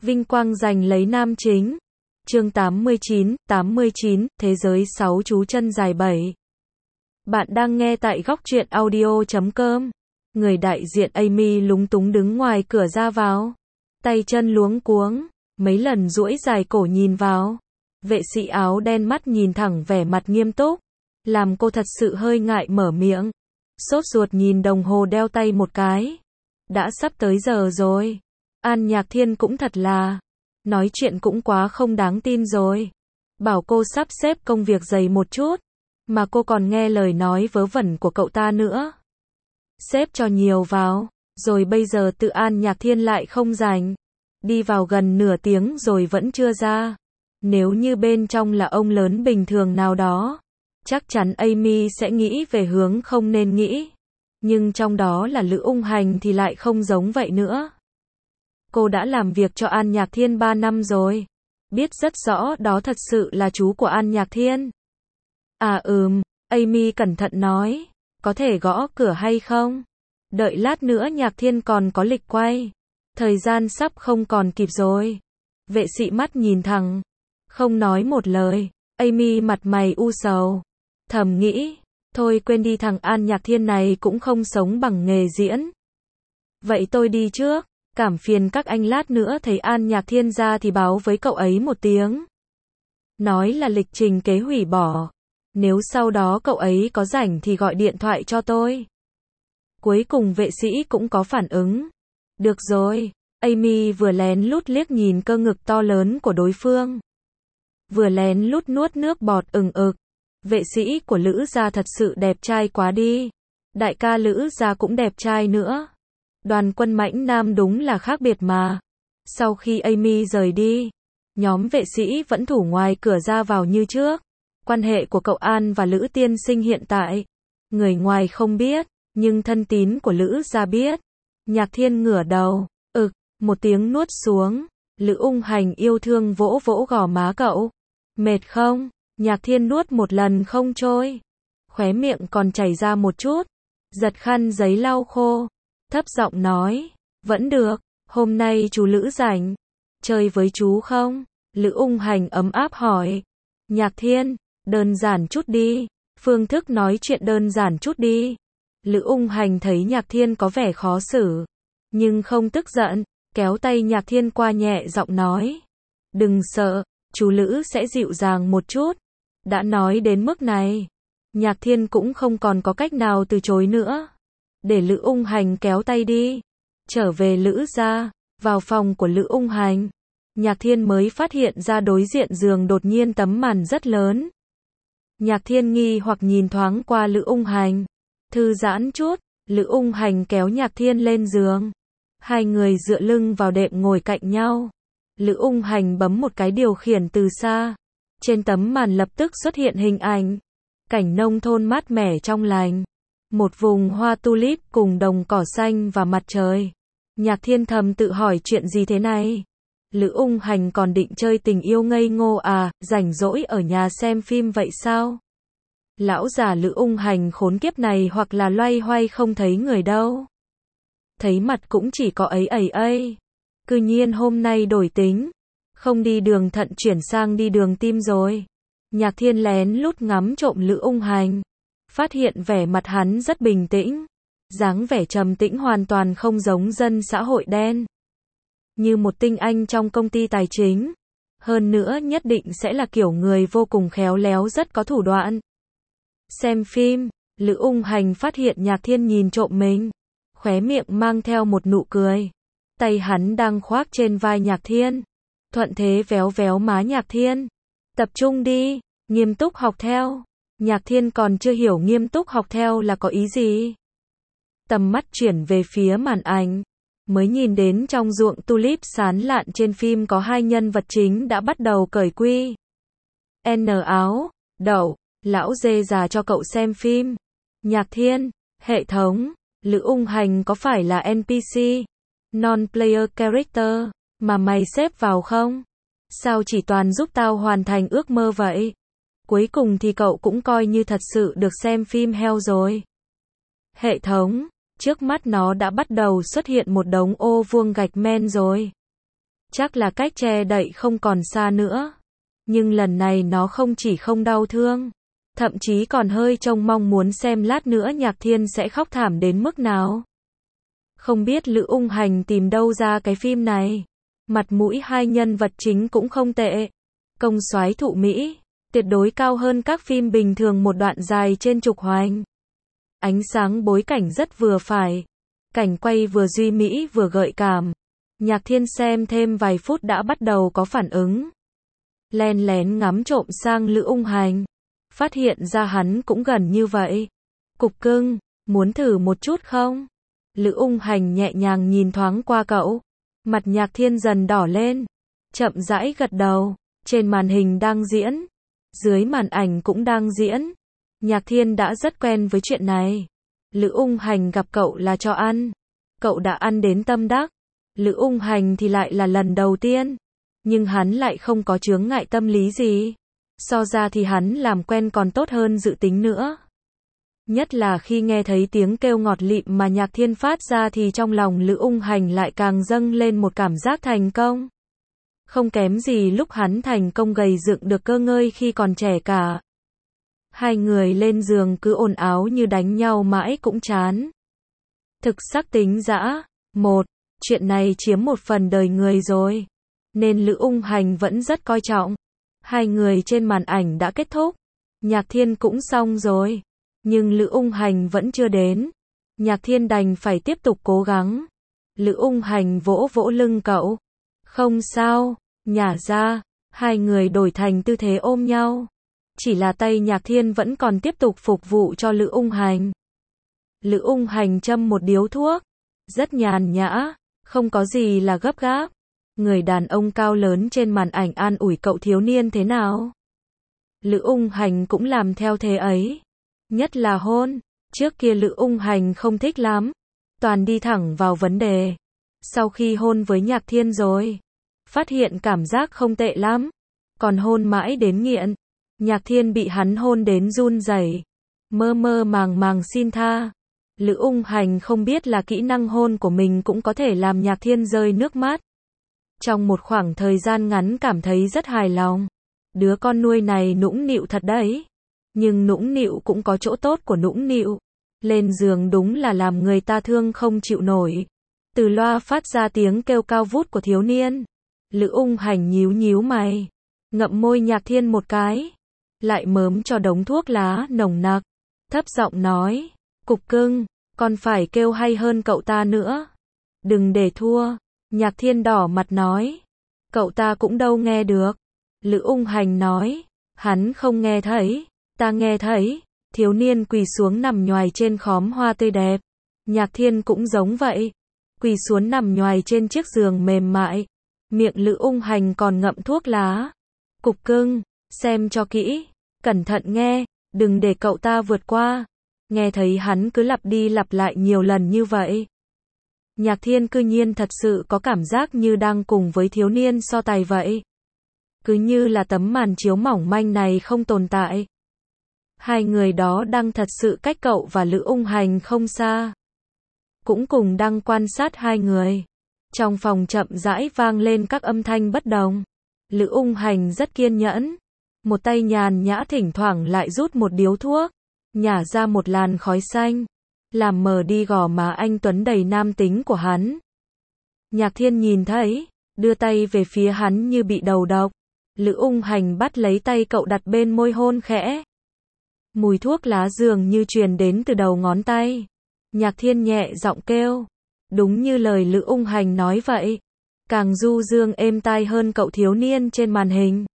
Vinh quang giành lấy nam chính. Chương 89, Thế giới 6 chú chân dài 7. Bạn đang nghe tại góc truyện audio.com. Người đại diện Amy lúng túng đứng ngoài cửa ra vào. Tay chân luống cuống, mấy lần duỗi dài cổ nhìn vào. Vệ sĩ áo đen mắt nhìn thẳng vẻ mặt nghiêm túc, làm cô thật sự hơi ngại mở miệng. Sốt ruột nhìn đồng hồ đeo tay một cái. Đã sắp tới giờ rồi. An Nhạc Thiên cũng thật là, nói chuyện cũng quá không đáng tin rồi. Bảo cô sắp xếp công việc dày một chút, mà cô còn nghe lời nói vớ vẩn của cậu ta nữa. Xếp cho nhiều vào, rồi bây giờ tự An Nhạc Thiên lại không rảnh. Đi vào gần nửa tiếng rồi vẫn chưa ra. Nếu như bên trong là ông lớn bình thường nào đó, chắc chắn Amy sẽ nghĩ về hướng không nên nghĩ. Nhưng trong đó là Lữ Ung Hành thì lại không giống vậy nữa. Cô đã làm việc cho An Nhạc Thiên 3 năm rồi. Biết rất rõ đó thật sự là chú của An Nhạc Thiên. Amy cẩn thận nói. Có thể gõ cửa hay không? Đợi lát nữa Nhạc Thiên còn có lịch quay. Thời gian sắp không còn kịp rồi. Vệ sĩ mắt nhìn thẳng, không nói một lời. Amy mặt mày u sầu, thầm nghĩ, thôi quên đi, thằng An Nhạc Thiên này cũng không sống bằng nghề diễn. Vậy tôi đi trước, cảm phiền các anh, lát nữa thấy An Nhạc Thiên ra thì báo với cậu ấy một tiếng. Nói là lịch trình kế hủy bỏ. Nếu sau đó cậu ấy có rảnh thì gọi điện thoại cho tôi. Cuối cùng vệ sĩ cũng có phản ứng. Được rồi. Amy vừa lén lút liếc nhìn cơ ngực to lớn của đối phương, vừa lén lút nuốt nước bọt ực. Vệ sĩ của Lữ gia thật sự đẹp trai quá đi. Đại ca Lữ gia cũng đẹp trai nữa. Đoàn Quân Mãnh Nam đúng là khác biệt mà. Sau khi Amy rời đi, nhóm vệ sĩ vẫn thủ ngoài cửa ra vào như trước. Quan hệ của cậu An và Lữ tiên sinh hiện tại, người ngoài không biết, nhưng thân tín của Lữ gia biết. Nhạc Thiên ngửa đầu, một tiếng nuốt xuống. Lữ Ung Hành yêu thương vỗ vỗ gò má cậu. Mệt không? Nhạc Thiên nuốt một lần không trôi. Khóe miệng còn chảy ra một chút. Giật khăn giấy lau khô. Thấp giọng nói. Vẫn được. Hôm nay chú Lữ rảnh. Chơi với chú không? Lữ Ung Hành ấm áp hỏi. Nhạc Thiên, đơn giản chút đi. Phương thức nói chuyện đơn giản chút đi. Lữ Ung Hành thấy Nhạc Thiên có vẻ khó xử, nhưng không tức giận. Kéo tay Nhạc Thiên qua nhẹ giọng nói. Đừng sợ, chú Lữ sẽ dịu dàng một chút. Đã nói đến mức này, Nhạc Thiên cũng không còn có cách nào từ chối nữa. Để Lữ Ung Hành kéo tay đi. Trở về Lữ gia, vào phòng của Lữ Ung Hành. Nhạc Thiên mới phát hiện ra đối diện giường đột nhiên tấm màn rất lớn. Nhạc Thiên nghi hoặc nhìn thoáng qua Lữ Ung Hành. Thư giãn chút, Lữ Ung Hành kéo Nhạc Thiên lên giường. Hai người dựa lưng vào đệm ngồi cạnh nhau. Lữ Ung Hành bấm một cái điều khiển từ xa. Trên tấm màn lập tức xuất hiện hình ảnh. Cảnh nông thôn mát mẻ trong lành. Một vùng hoa tulip cùng đồng cỏ xanh và mặt trời. Nhạc Thiên thầm tự hỏi chuyện gì thế này. Lữ Ung Hành còn định chơi tình yêu ngây ngô à, rảnh rỗi ở nhà xem phim vậy sao? Lão già Lữ Ung Hành khốn kiếp này hoặc là loay hoay không thấy người đâu. Thấy mặt cũng chỉ có ấy. Cư nhiên hôm nay đổi tính. Không đi đường thận chuyển sang đi đường tim rồi. Nhạc Thiên lén lút ngắm trộm Lữ Ung Hành. Phát hiện vẻ mặt hắn rất bình tĩnh. Dáng vẻ trầm tĩnh hoàn toàn không giống dân xã hội đen. Như một tinh anh trong công ty tài chính. Hơn nữa nhất định sẽ là kiểu người vô cùng khéo léo, rất có thủ đoạn. Xem phim, Lữ Ung Hành phát hiện Nhạc Thiên nhìn trộm mình. Khóe miệng mang theo một nụ cười. Tay hắn đang khoác trên vai Nhạc Thiên. Thuận thế véo véo má Nhạc Thiên. Tập trung đi, nghiêm túc học theo. Nhạc Thiên còn chưa hiểu nghiêm túc học theo là có ý gì. Tầm mắt chuyển về phía màn ảnh. Mới nhìn đến trong ruộng tulip sán lạn trên phim có hai nhân vật chính đã bắt đầu cởi quy. N áo, đậu, lão dê già cho cậu xem phim. Nhạc Thiên, hệ thống. Lữ Ung Hành có phải là NPC, non-player character, mà mày xếp vào không? Sao chỉ toàn giúp tao hoàn thành ước mơ vậy? Cuối cùng thì cậu cũng coi như thật sự được xem phim heo rồi. Hệ thống, trước mắt nó đã bắt đầu xuất hiện một đống ô vuông gạch men rồi. Chắc là cách che đậy không còn xa nữa. Nhưng lần này nó không chỉ không đau thương, thậm chí còn hơi trông mong muốn xem lát nữa Nhạc Thiên sẽ khóc thảm đến mức nào. Không biết Lữ Ung Hành tìm đâu ra cái phim này. Mặt mũi hai nhân vật chính cũng không tệ. Công soái thụ Mỹ, tuyệt đối cao hơn các phim bình thường một đoạn dài trên trục hoành. Ánh sáng bối cảnh rất vừa phải. Cảnh quay vừa duy mỹ vừa gợi cảm. Nhạc Thiên xem thêm vài phút đã bắt đầu có phản ứng. Len lén ngắm trộm sang Lữ Ung Hành. Phát hiện ra hắn cũng gần như vậy. Cục cưng, muốn thử một chút không? Lữ Ung Hành nhẹ nhàng nhìn thoáng qua cậu. Mặt Nhạc Thiên dần đỏ lên. Chậm rãi gật đầu. Trên màn hình đang diễn. Dưới màn ảnh cũng đang diễn. Nhạc Thiên đã rất quen với chuyện này. Lữ Ung Hành gặp cậu là cho ăn. Cậu đã ăn đến tâm đắc. Lữ Ung Hành thì lại là lần đầu tiên. Nhưng hắn lại không có chướng ngại tâm lý gì. So ra thì hắn làm quen còn tốt hơn dự tính nữa. Nhất là khi nghe thấy tiếng kêu ngọt lịm mà Nhạc Thiên phát ra thì trong lòng Lữ Ung Hành lại càng dâng lên một cảm giác thành công. Không kém gì lúc hắn thành công gầy dựng được cơ ngơi khi còn trẻ cả. Hai người lên giường cứ ồn ào như đánh nhau mãi cũng chán. Thực sắc tính dã. Chuyện này chiếm một phần đời người rồi. Nên Lữ Ung Hành vẫn rất coi trọng. Hai người trên màn ảnh đã kết thúc. Nhạc Thiên cũng xong rồi. Nhưng Lữ Ung Hành vẫn chưa đến. Nhạc Thiên đành phải tiếp tục cố gắng. Lữ Ung Hành vỗ vỗ lưng cậu. Không sao, nhả ra. Hai người đổi thành tư thế ôm nhau. Chỉ là tay Nhạc Thiên vẫn còn tiếp tục phục vụ cho Lữ Ung Hành. Lữ Ung Hành châm một điếu thuốc. Rất nhàn nhã, không có gì là gấp gáp. Người đàn ông cao lớn trên màn ảnh an ủi cậu thiếu niên thế nào. Lữ Ung Hành cũng làm theo thế ấy. Nhất là hôn. Trước kia Lữ Ung Hành không thích lắm. Toàn đi thẳng vào vấn đề. Sau khi hôn với Nhạc Thiên rồi, phát hiện cảm giác không tệ lắm. Còn hôn mãi đến nghiện. Nhạc Thiên bị hắn hôn đến run rẩy, mơ mơ màng màng xin tha. Lữ Ung Hành không biết là kỹ năng hôn của mình cũng có thể làm Nhạc Thiên rơi nước mắt. Trong một khoảng thời gian ngắn cảm thấy rất hài lòng. Đứa con nuôi này nũng nịu thật đấy. Nhưng nũng nịu cũng có chỗ tốt của nũng nịu. Lên giường đúng là làm người ta thương không chịu nổi. Từ loa phát ra tiếng kêu cao vút của thiếu niên. Lữ Ung Hành nhíu nhíu mày. Ngậm môi Nhạc Thiên một cái. Lại mớm cho đống thuốc lá nồng nặc. Thấp giọng nói. Cục cưng, con phải kêu hay hơn cậu ta nữa. Đừng để thua. Nhạc Thiên đỏ mặt nói. Cậu ta cũng đâu nghe được. Lữ Ung Hành nói. Hắn không nghe thấy. Ta nghe thấy. Thiếu niên quỳ xuống nằm nhoài trên khóm hoa tươi đẹp. Nhạc Thiên cũng giống vậy. Quỳ xuống nằm nhoài trên chiếc giường mềm mại. Miệng Lữ Ung Hành còn ngậm thuốc lá. Cục cưng, xem cho kỹ. Cẩn thận nghe, đừng để cậu ta vượt qua. Nghe thấy hắn cứ lặp đi lặp lại nhiều lần như vậy. Nhạc Thiên cư nhiên thật sự có cảm giác như đang cùng với thiếu niên so tài vậy. Cứ như là tấm màn chiếu mỏng manh này không tồn tại. Hai người đó đang thật sự cách cậu và Lữ Ung Hành không xa. Cũng cùng đang quan sát hai người. Trong phòng chậm rãi vang lên các âm thanh bất đồng. Lữ Ung Hành rất kiên nhẫn. Một tay nhàn nhã thỉnh thoảng lại rút một điếu thuốc. Nhả ra một làn khói xanh. Làm mờ đi gò má anh tuấn đầy nam tính của hắn. Nhạc Thiên nhìn thấy. Đưa tay về phía hắn như bị đầu độc. Lữ Ung Hành bắt lấy tay cậu đặt bên môi hôn khẽ. Mùi thuốc lá dường như truyền đến từ đầu ngón tay. Nhạc Thiên nhẹ giọng kêu. Đúng như lời Lữ Ung Hành nói vậy. Càng du dương êm tai hơn cậu thiếu niên trên màn hình.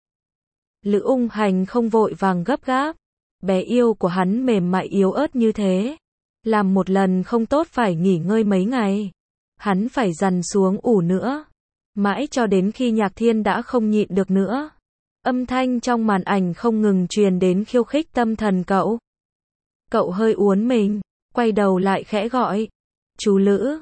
Lữ Ung Hành không vội vàng gấp gáp. Bé yêu của hắn mềm mại yếu ớt như thế. Làm một lần không tốt phải nghỉ ngơi mấy ngày. Hắn phải dằn xuống ủ nữa. Mãi cho đến khi Nhạc Thiên đã không nhịn được nữa. Âm thanh trong màn ảnh không ngừng truyền đến khiêu khích tâm thần cậu. Cậu hơi uốn mình. Quay đầu lại khẽ gọi. Chú Lữ.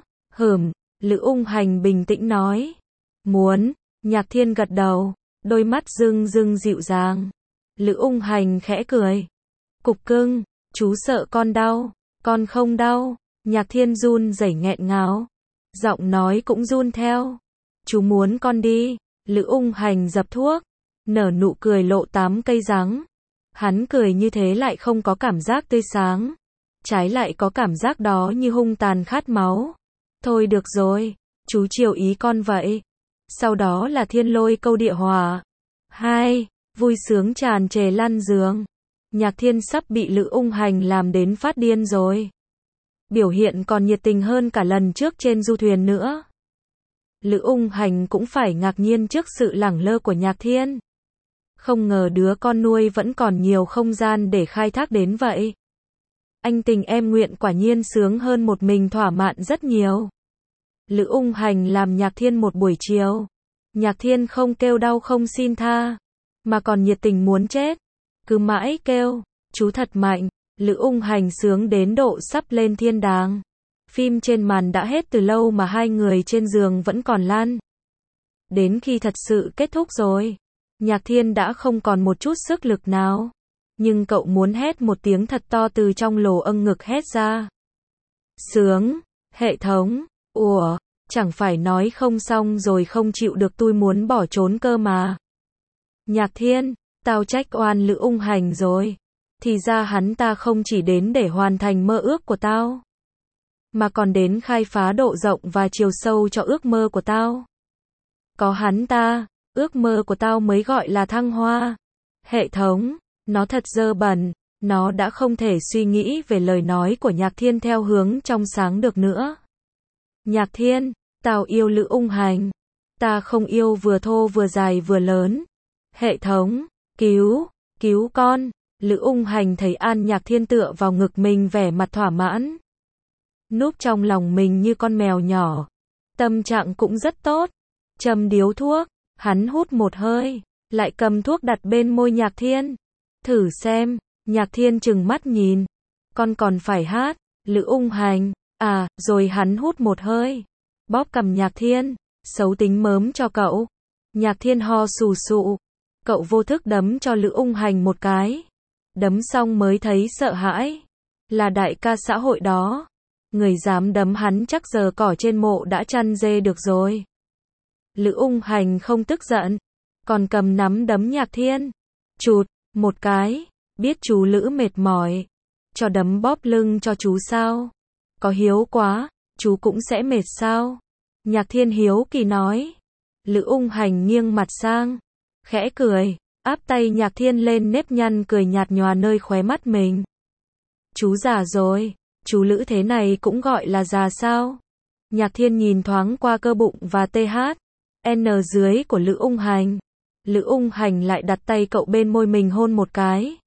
Lữ Ung Hành bình tĩnh nói. Muốn. Nhạc Thiên gật đầu. Đôi mắt rưng rưng dịu dàng. Lữ Ung Hành khẽ cười. Cục cưng, chú sợ con đau. Con không đau. Nhạc Thiên run rẩy nghẹn ngào. Giọng nói cũng run theo. Chú muốn con đi. Lữ Ung Hành dập thuốc, nở nụ cười lộ 8 cây răng. Hắn cười như thế lại không có cảm giác tươi sáng, trái lại có cảm giác đó như hung tàn khát máu. Thôi được rồi, chú chiều ý con vậy. Sau đó là thiên lôi câu địa hỏa. 2. Vui sướng tràn trề lăn giường. Nhạc Thiên sắp bị Lữ Ung Hành làm đến phát điên rồi. Biểu hiện còn nhiệt tình hơn cả lần trước trên du thuyền nữa. Lữ Ung Hành cũng phải ngạc nhiên trước sự lẳng lơ của Nhạc Thiên. Không ngờ đứa con nuôi vẫn còn nhiều không gian để khai thác đến vậy. Anh tình em nguyện quả nhiên sướng hơn một mình thỏa mãn rất nhiều. Lữ Ung Hành làm Nhạc Thiên một buổi chiều. Nhạc Thiên không kêu đau không xin tha, mà còn nhiệt tình muốn chết. Cứ mãi kêu, chú thật mạnh. Lữ Ung Hành sướng đến độ sắp lên thiên đàng. Phim trên màn đã hết từ lâu mà hai người trên giường vẫn còn lăn. Đến khi thật sự kết thúc rồi, Nhạc Thiên đã không còn một chút sức lực nào. Nhưng cậu muốn hét một tiếng thật to từ trong lỗ âng ngực hét ra. Sướng, hệ thống, ủa, chẳng phải nói không xong rồi không chịu được tôi muốn bỏ trốn cơ mà. Nhạc Thiên, tao trách oan Lữ Ung Hành rồi. Thì ra hắn ta không chỉ đến để hoàn thành mơ ước của tao, mà còn đến khai phá độ rộng và chiều sâu cho ước mơ của tao. Có hắn ta, ước mơ của tao mới gọi là thăng hoa. Hệ thống, nó thật dơ bẩn, nó đã không thể suy nghĩ về lời nói của Nhạc Thiên theo hướng trong sáng được nữa. Nhạc Thiên, tao yêu Lữ Ung Hành. Ta không yêu vừa thô vừa dài vừa lớn. Hệ thống, cứu con. Lữ Ung Hành thấy An Nhạc Thiên tựa vào ngực mình vẻ mặt thỏa mãn. Núp trong lòng mình như con mèo nhỏ. Tâm trạng cũng rất tốt. Châm điếu thuốc, hắn hút một hơi, lại cầm thuốc đặt bên môi Nhạc Thiên. Thử xem, Nhạc Thiên trừng mắt nhìn. Con còn phải hát, Lữ Ung Hành, à, rồi hắn hút một hơi. Bóp cằm Nhạc Thiên, xấu tính mớm cho cậu. Nhạc Thiên ho sù sụ. Cậu vô thức đấm cho Lữ Ung Hành một cái. Đấm xong mới thấy sợ hãi. Là đại ca xã hội đó. Người dám đấm hắn chắc giờ cỏ trên mộ đã chăn dê được rồi. Lữ Ung Hành không tức giận, còn cầm nắm đấm Nhạc Thiên. Chụt, một cái. Biết chú Lữ mệt mỏi. Cho đấm bóp lưng cho chú sao? Có hiếu quá, chú cũng sẽ mệt sao? Nhạc Thiên hiếu kỳ nói. Lữ Ung Hành nghiêng mặt sang, khẽ cười, áp tay Nhạc Thiên lên nếp nhăn cười nhạt nhòa nơi khóe mắt mình. Chú già rồi, chú Lữ thế này cũng gọi là già sao? Nhạc Thiên nhìn thoáng qua cơ bụng và THN dưới của Lữ Ung Hành. Lữ Ung Hành lại đặt tay cậu bên môi mình hôn một cái.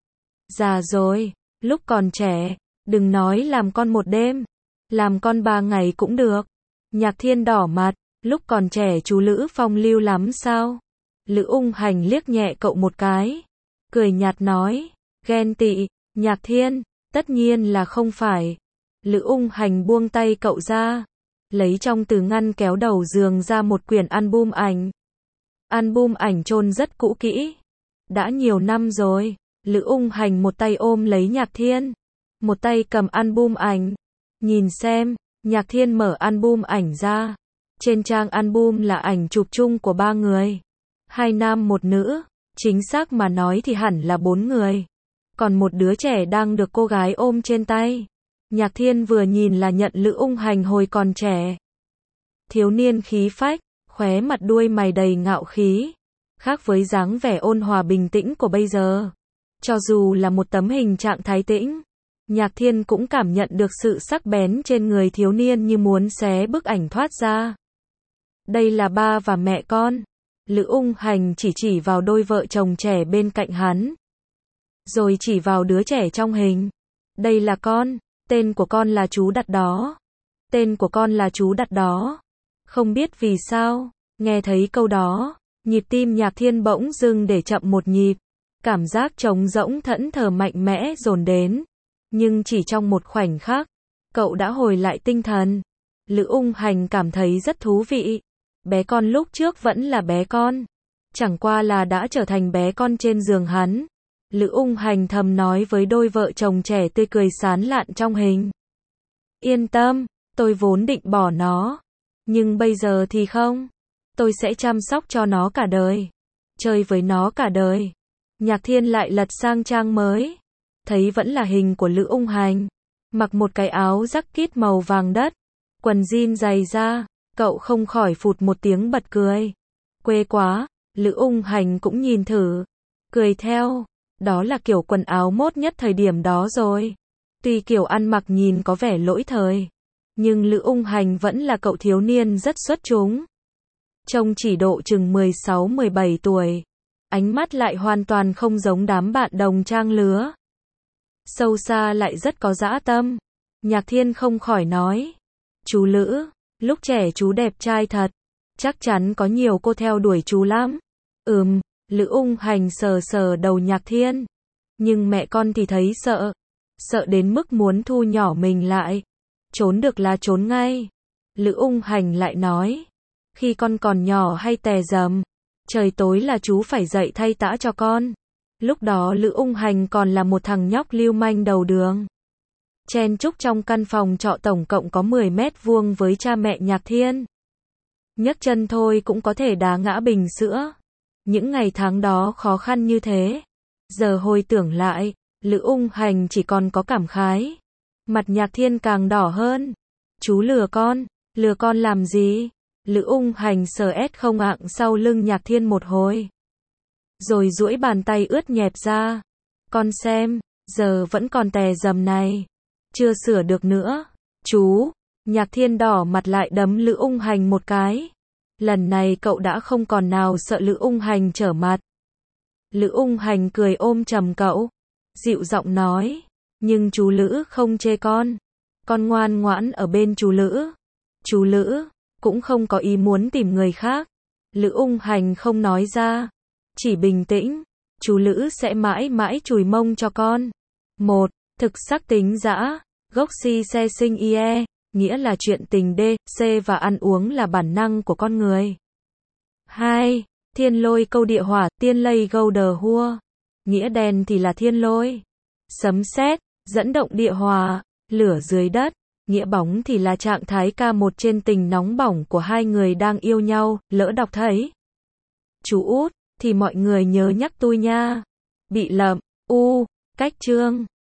Già rồi, lúc còn trẻ, đừng nói làm con một đêm, làm con 3 ngày cũng được. Nhạc Thiên đỏ mặt, lúc còn trẻ chú Lữ phong lưu lắm sao? Lữ Ung Hành liếc nhẹ cậu một cái, cười nhạt nói, ghen tị. Nhạc Thiên, tất nhiên là không phải. Lữ Ung Hành buông tay cậu ra, lấy trong từ ngăn kéo đầu giường ra một quyển album ảnh. Album ảnh chôn rất cũ kỹ, đã nhiều năm rồi. Lữ Ung Hành một tay ôm lấy Nhạc Thiên, một tay cầm album ảnh. Nhìn xem, Nhạc Thiên mở album ảnh ra. Trên trang album là ảnh chụp chung của 3 người. 2 nam 1 nữ, chính xác mà nói thì hẳn là 4 người. Còn một đứa trẻ đang được cô gái ôm trên tay. Nhạc Thiên vừa nhìn là nhận Lữ Ung Hành hồi còn trẻ. Thiếu niên khí phách, khóe mặt đuôi mày đầy ngạo khí. Khác với dáng vẻ ôn hòa bình tĩnh của bây giờ. Cho dù là một tấm hình trạng thái tĩnh, Nhạc Thiên cũng cảm nhận được sự sắc bén trên người thiếu niên như muốn xé bức ảnh thoát ra. Đây là ba và mẹ con. Lữ Ung Hành chỉ vào đôi vợ chồng trẻ bên cạnh hắn. Rồi chỉ vào đứa trẻ trong hình. Đây là con, tên của con là chú đặt đó. Tên của con là chú đặt đó. Không biết vì sao, nghe thấy câu đó, nhịp tim Nhạc Thiên bỗng dưng để chậm một nhịp. Cảm giác trống rỗng thẫn thờ mạnh mẽ dồn đến. Nhưng chỉ trong một khoảnh khắc, cậu đã hồi lại tinh thần. Lữ Ung Hành cảm thấy rất thú vị. Bé con lúc trước vẫn là bé con, chẳng qua là đã trở thành bé con trên giường hắn. Lữ Ung Hành thầm nói với đôi vợ chồng trẻ tươi cười sán lạn trong hình. Yên tâm, tôi vốn định bỏ nó, nhưng bây giờ thì không. tôi sẽ chăm sóc cho nó cả đời. Chơi với nó cả đời. Nhạc Thiên lại lật sang trang mới. Thấy vẫn là hình của Lữ Ung Hành. Mặc một cái áo jacket màu vàng đất. Quần jean dày da. Cậu không khỏi phụt một tiếng bật cười. Quê quá. Lữ Ung Hành cũng nhìn thử. Cười theo. Đó là kiểu quần áo mốt nhất thời điểm đó rồi. Tuy kiểu ăn mặc nhìn có vẻ lỗi thời. Nhưng Lữ Ung Hành vẫn là cậu thiếu niên rất xuất chúng. Trông chỉ độ chừng 16-17 tuổi. Ánh mắt lại hoàn toàn không giống đám bạn đồng trang lứa. Sâu xa lại rất có dã tâm. Nhạc Thiên không khỏi nói. Chú Lữ, lúc trẻ chú đẹp trai thật. Chắc chắn có nhiều cô theo đuổi chú lắm. Lữ Ung Hành sờ sờ đầu Nhạc Thiên. Nhưng mẹ con thì thấy sợ. Sợ đến mức muốn thu nhỏ mình lại. Trốn được là trốn ngay. Lữ Ung Hành lại nói. Khi con còn nhỏ hay tè dầm. Trời tối là chú phải dậy thay tã cho con. Lúc đó Lữ Ung Hành còn là một thằng nhóc lưu manh đầu đường. Chen chúc trong căn phòng trọ tổng cộng có 10 mét vuông với cha mẹ Nhạc Thiên. Nhấc chân thôi cũng có thể đá ngã bình sữa. Những ngày tháng đó khó khăn như thế. Giờ hồi tưởng lại, Lữ Ung Hành chỉ còn có cảm khái. Mặt Nhạc Thiên càng đỏ hơn. Chú lừa con làm gì? Lữ Ung Hành sờ không ạng sau lưng Nhạc Thiên một hồi. Rồi duỗi bàn tay ướt nhẹp ra. Con xem, giờ vẫn còn tè dầm này. Chưa sửa được nữa. Chú, Nhạc Thiên đỏ mặt lại đấm Lữ Ung Hành một cái. Lần này cậu đã không còn nào sợ Lữ Ung Hành trở mặt. Lữ Ung Hành cười ôm chầm cậu. Dịu giọng nói. Nhưng chú Lữ không chê con. Con ngoan ngoãn ở bên chú Lữ. Chú Lữ cũng không có ý muốn tìm người khác. Lữ Ung Hành không nói ra. Chỉ bình tĩnh. Chú Lữ sẽ mãi mãi chùi mông cho con. 1. Thực sắc tính dã. Gốc si se sinh ie. Nghĩa là chuyện tình D, C và ăn uống là bản năng của con người. 2. Thiên lôi câu địa hỏa, tiên lây gâu đờ hua. Nghĩa đen thì là thiên lôi. Sấm sét, dẫn động địa hỏa, lửa dưới đất. Nghĩa bóng thì là trạng thái K1 trên tình nóng bỏng của hai người đang yêu nhau, lỡ đọc thấy. Chú út, thì mọi người nhớ nhắc tôi nha. Bị lậm, cách chương.